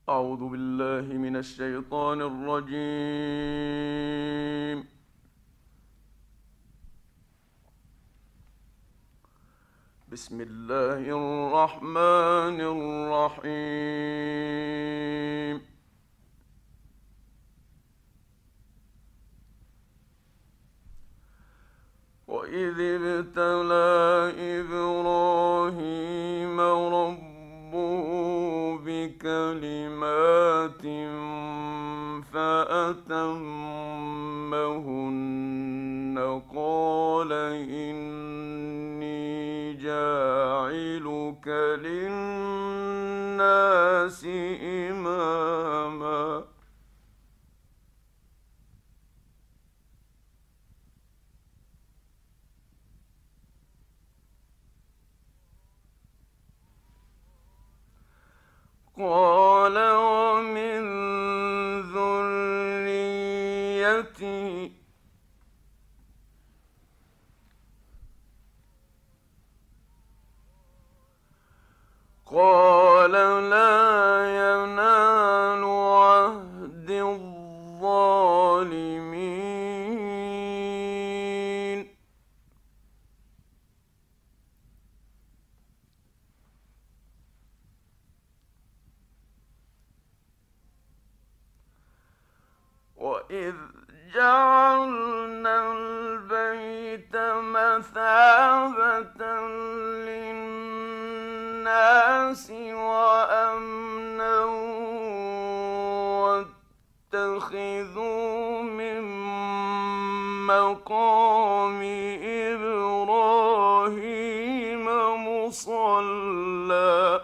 أعوذ بالله من الشيطان الرجيم. بسم الله الرحمن الرحيم. وإذ ابتلى إبراهيم ربه بكلمات فأتمهن قال إني جاعلك للناس إماما. قال ومن ذريتي. قال لا ينال عهد الظالمين. وإذ جعلنا البيت مثابة للناس وأمنا واتخذوا من مقام إبراهيم مصلى.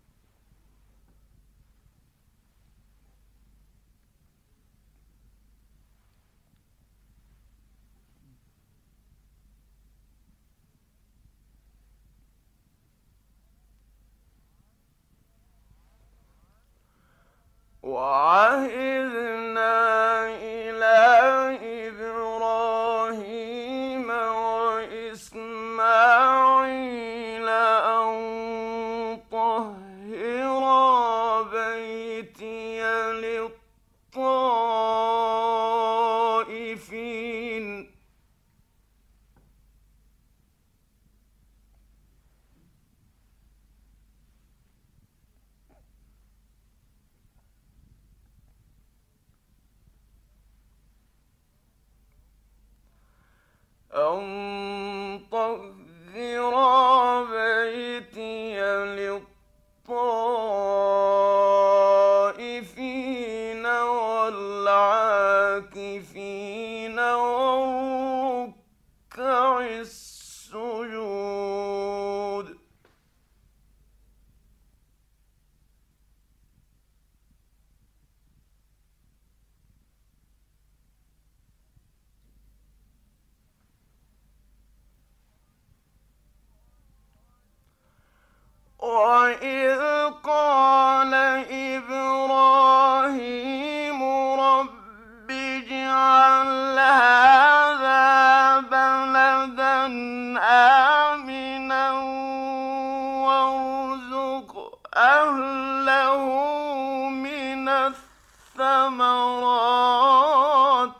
وعهدنا إلى إبراهيم وإسماعيل أن طهرا بيتي للطائفين. أن طهر بيتي للطائفين والعاكفين والركع السجود. وإذ قال إبراهيم رب اجعل هذا بلدا آمنا وارزق أهله من الثمرات.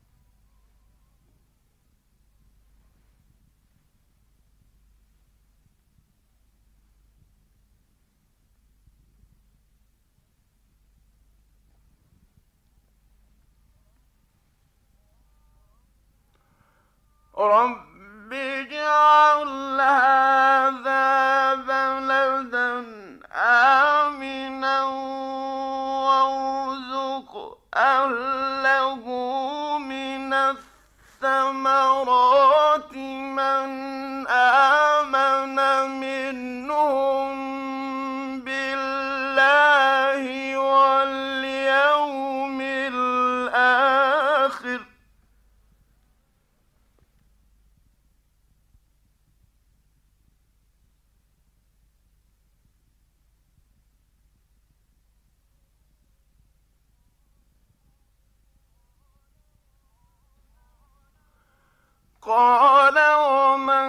رب اجعل هذا بلدا آمنا وارزق أهله من الثمرات من آمن منهم بالله واليوم الآخر. قال ومن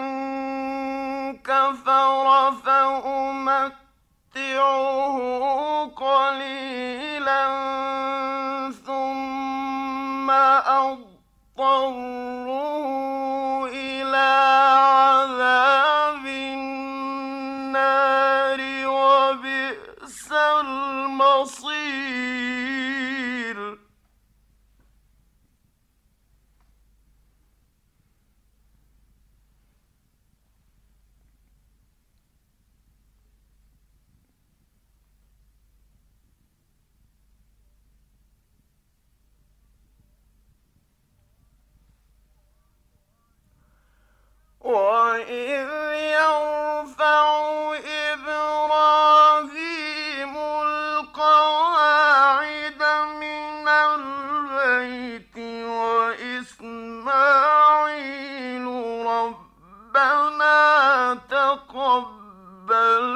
كفر فأمتعه قليلا فاضطروا إلى عذاب النار وبئس المصير وإذ يرفع إبراهيم القواعد من البيت وإسماعيل ربنا تقبل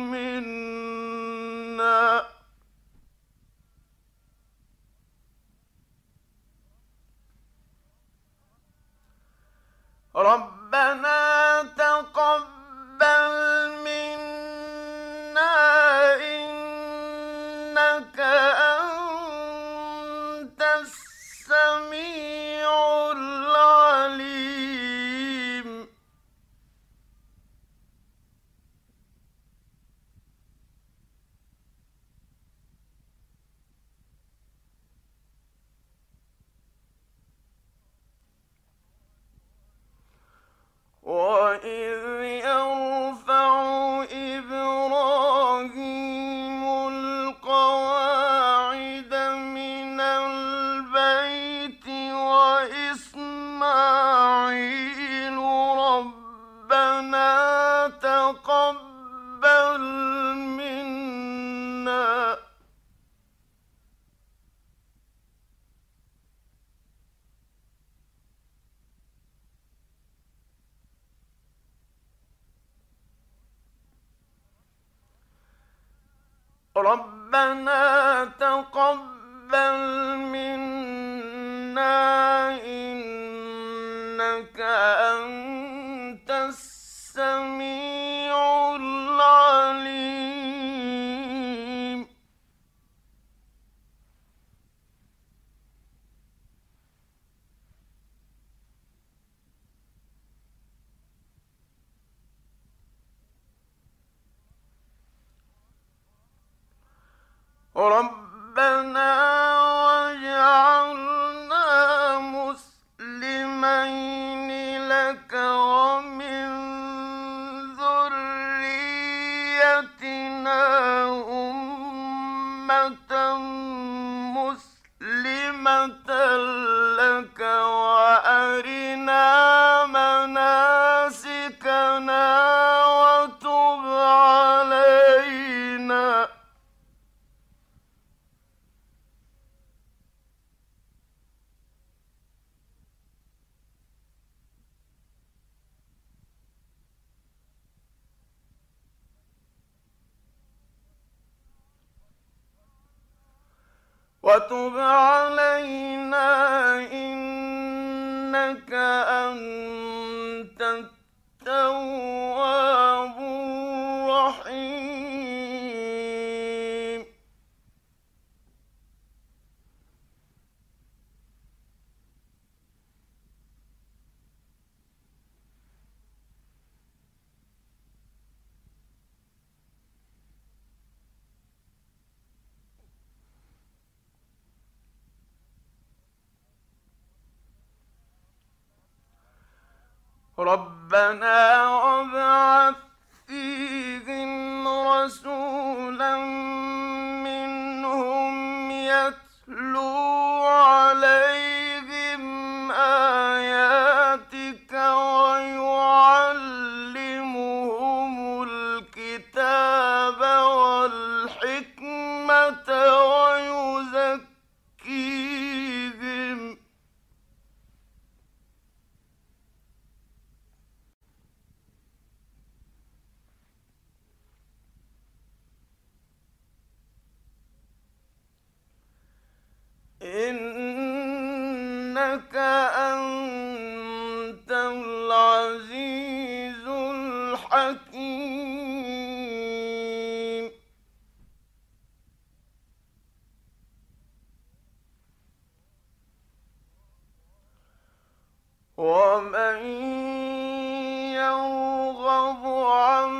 منا ربنا تقبل منا إنك أنت السميع العليم وإذ يرفع إبراهيم القواعد من البيت وإسماعيل ربنا تقبل منا ربنا تقبل منا إنك أنت السميع العليم ربنا واجعلنا مسلمين لك ومن ذريتنا أمة مسلمة لك وأرنا مناسكنا وتب علينا إنك أنت التواب الرحيم ربنا وابعث فيهم رسولا منهم يتلو عليهم آياتك ويعلمهم الكتاب والحكمة ويزكيهم إنك أنت العزيز الحكيم ومن يرغب عن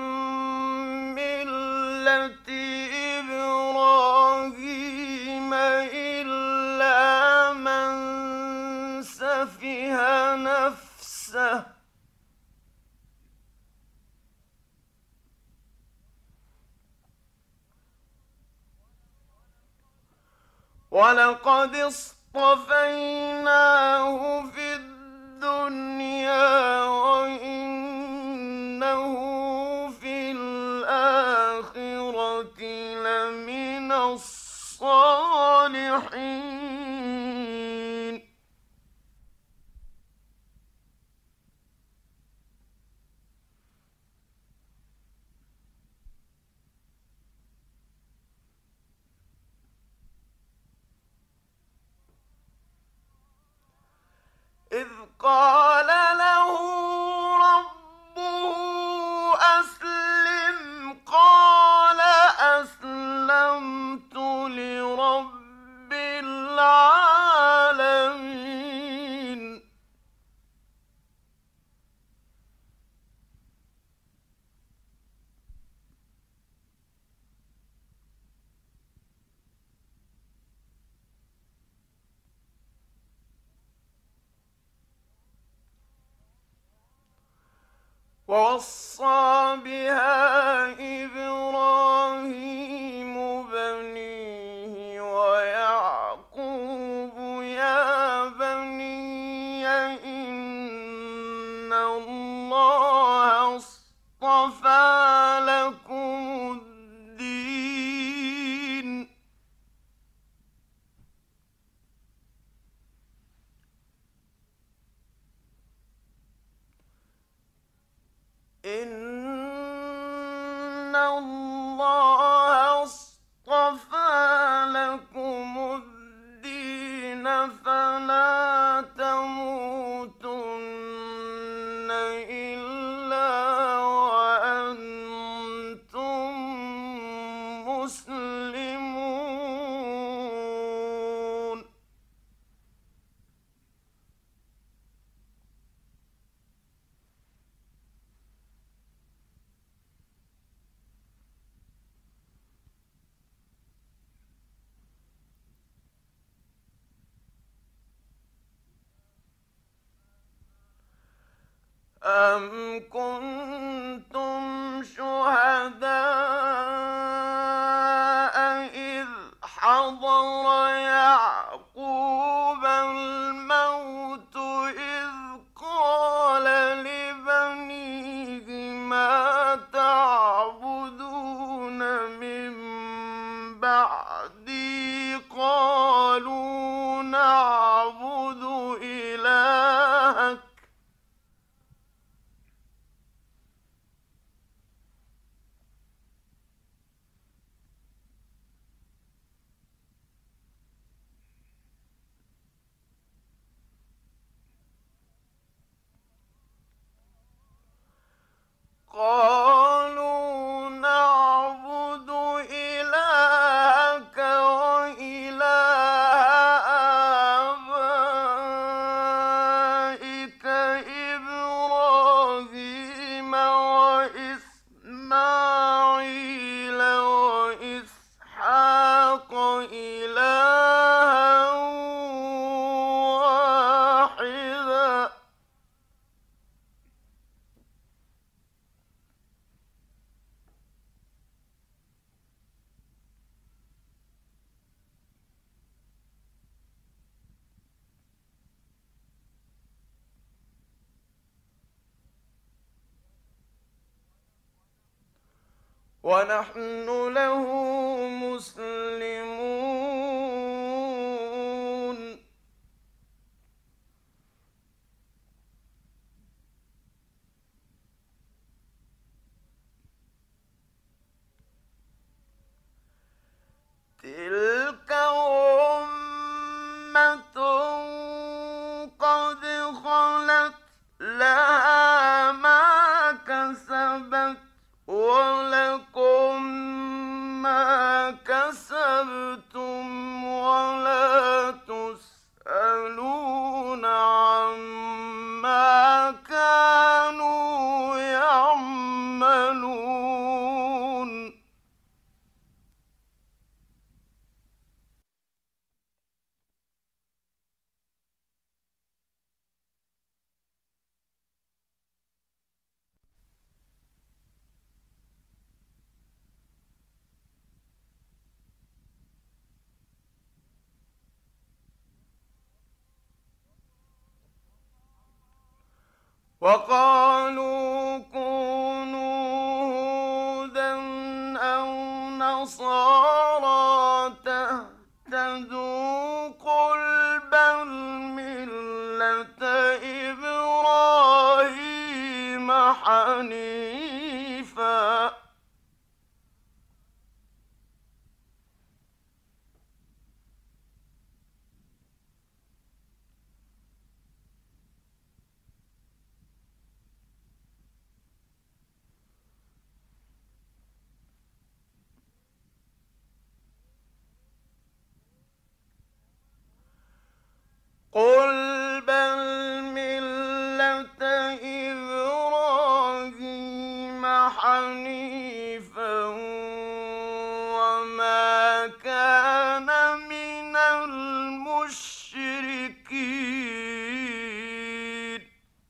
ملة إبراهيم إلا من سفه نفسه ولقد اصطفيناه في الدنيا وإنه في الآخرة لمن الصالحين إذ قال له ربه أسلم قال أسلمت لرب العالمين ووصى بها إبراهيم بنيه ويعقوب يا بني إن الله اصطفى لكم الدين إن الله اصطفى لكم الدين فلا تموتن إلا وأنتم مسلمون أم كنتم شهداء إذ حضر يعقوب الموت إذ قال لبنيه ما تعبدون من بعدي قالوا نعبد إلهك قالوا نعبد إلهك وإله آبائك إبراهيم وإسماعيل وإسحاق إلها واحدا ونحن له مسلمون تلك أمة قد خلت لها ما كسبت ولكم ما كسبتم وقالوا كونوا هودا أو نصارى تهتدوا قل بل ملة إبراهيم حنيفا قل بل ملة إبراهيم حنيفا وما كان من المشركين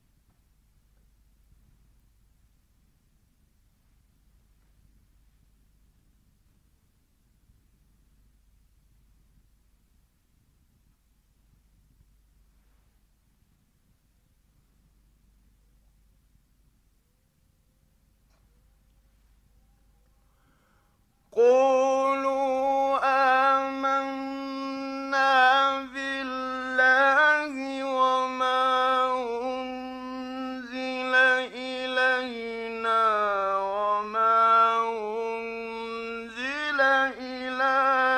قولوا آمنا بالله وما أنزل إلينا وما أنزل إلى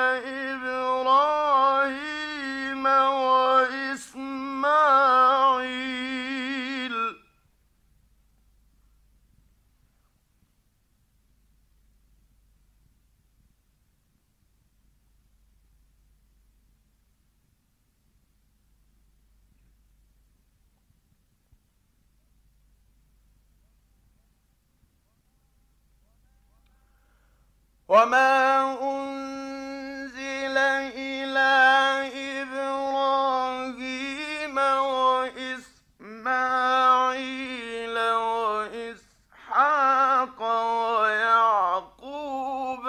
إبراهيم وإسماعيل وما أنزل إلى إبراهيم وإسماعيل وإسحاق ويعقوب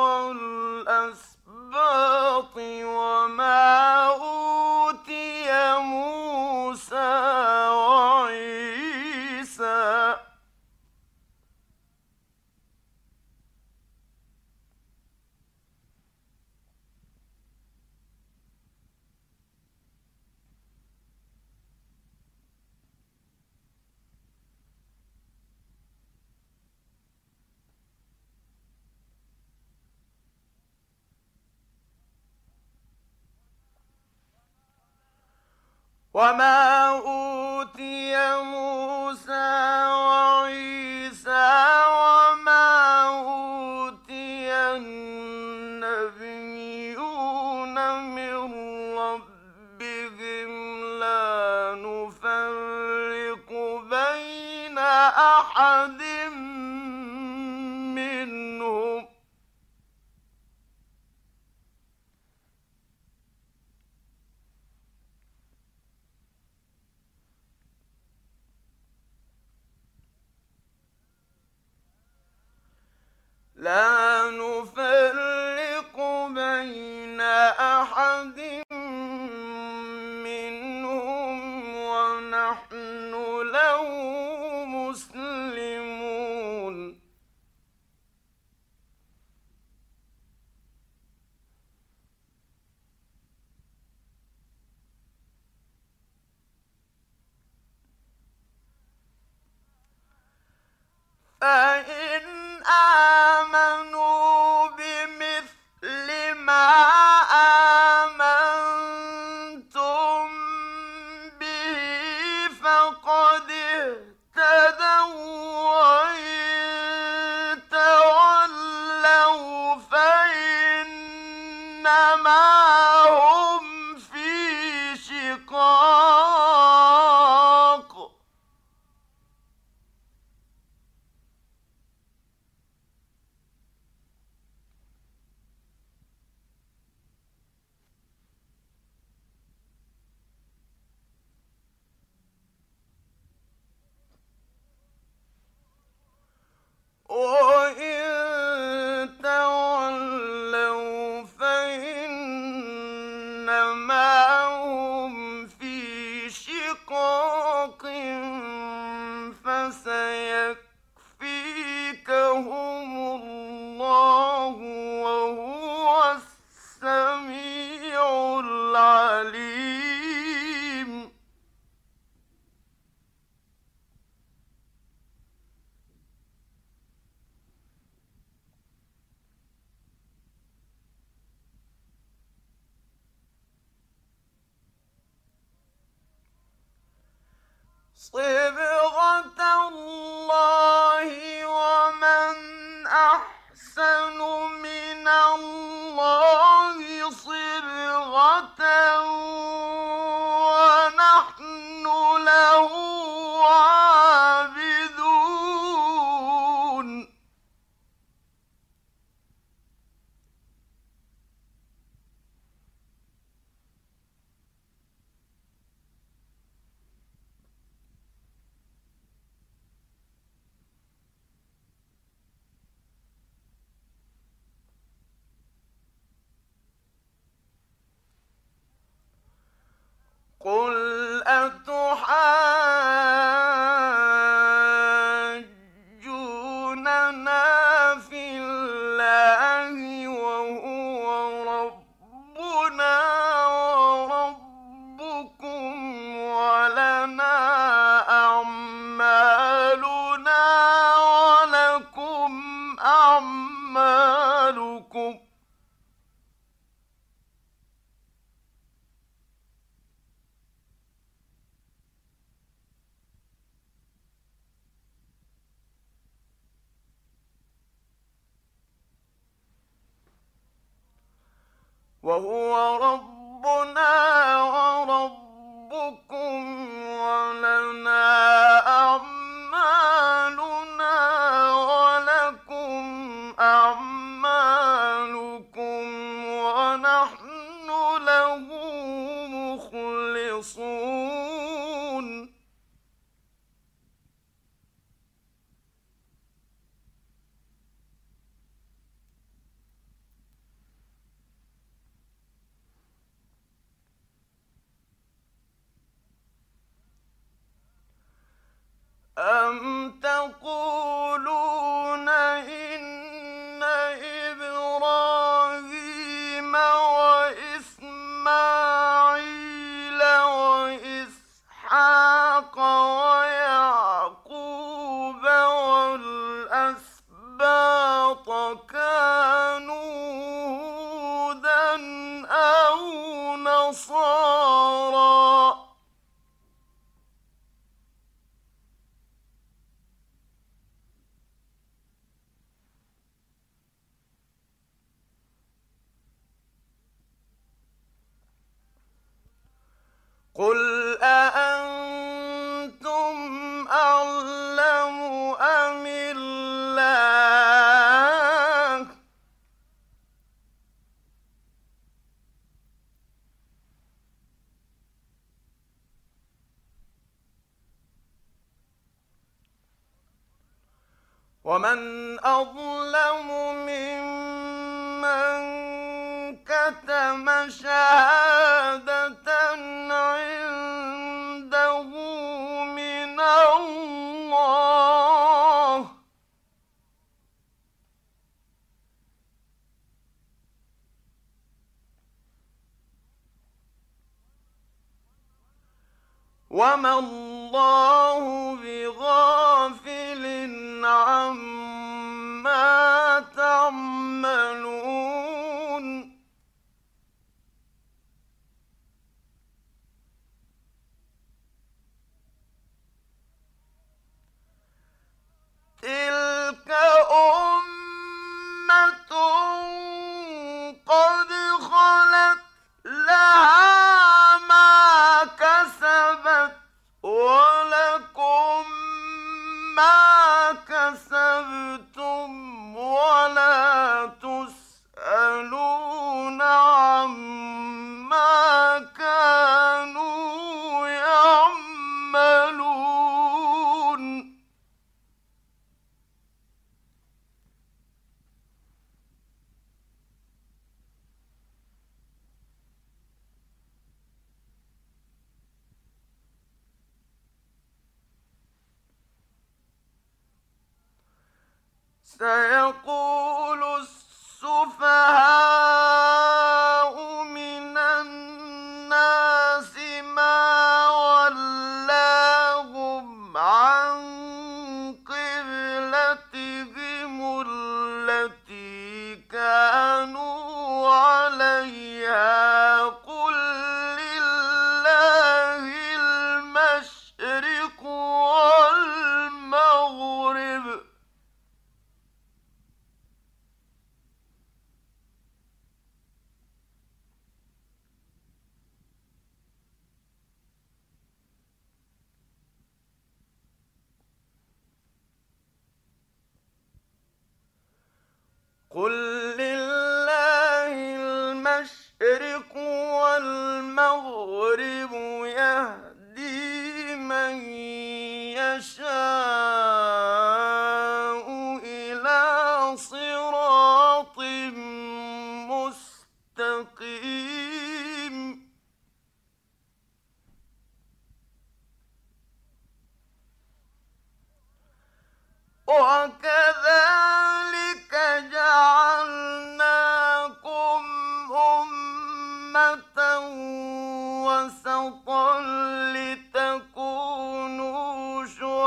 والأسباط وما أوتي موسى وعيسى وما أوتي موسى وعيسى وما أوتي النبيون من ربهم لا نفرق بين أحد منهم لا نفرق بين أحد منهم ونحن له مسلمون فإن آمنوا بمثل ما آمنتم به فقد اهتدوا وإن تولوا فإنما هم في شقاق وإن تولوا فإنما هم في شقاق صبغة الله ومن أحسن من الله صبغة ونحن له عابدون قل أتحاجوننا في الله وهو ربنا وربكم ولنا أعمالنا ولكم أعمالكم وهو ربنا وربكم ولنا أعمالنا ولكم أعمالكم ونحن له مخلصون أم تقولون إن إبراهيم وإسماعيل وإسحاق ويعقوب والأسباط كانوا هودا أو نصارى قل أأنتم أعلم أم الله ومن أظلم ممن كتم شهادة عنده من الله وما الله بغافل عما تعملون تلك أمة قد خلت لها ما كسبت ولكم ما كسبتم ولا تسألون عما كانوا يعملون سيقول السفهاء من الناس ما ولاهم عن قبلتهم التي كانوا عليها قل لله المشرق المشرق والمغرب يهدي من يشاء إلى صراط مستقيم. وكذلك جعلناكم أمة وسطا لتكونوا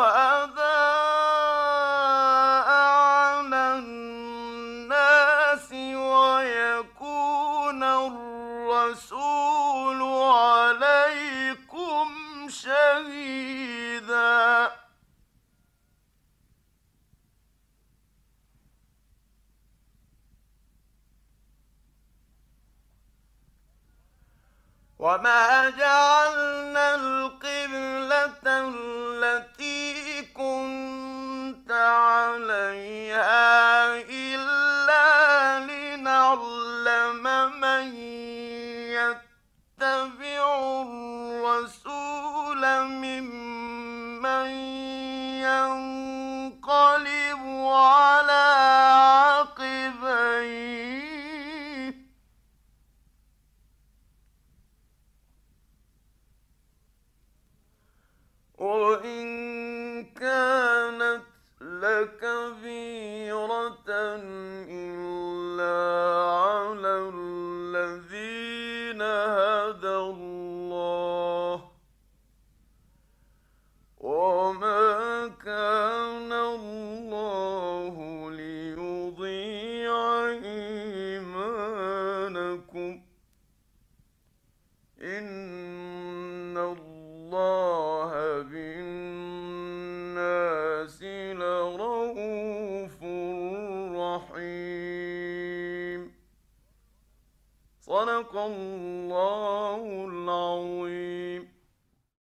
شهداء على الناس ويكون الرسول عليكم شهيدا. وما جعلنا القبلة التي كنت عليها إلا لنعلم من يتبع الرسول ممن ينقلب على عقبيه. وإن كانت لكبيرة إلا على الذين هدى الله وما كان الله ليضيع إيمانكم إن الله بالناس لرءوف رحيم. صدق الله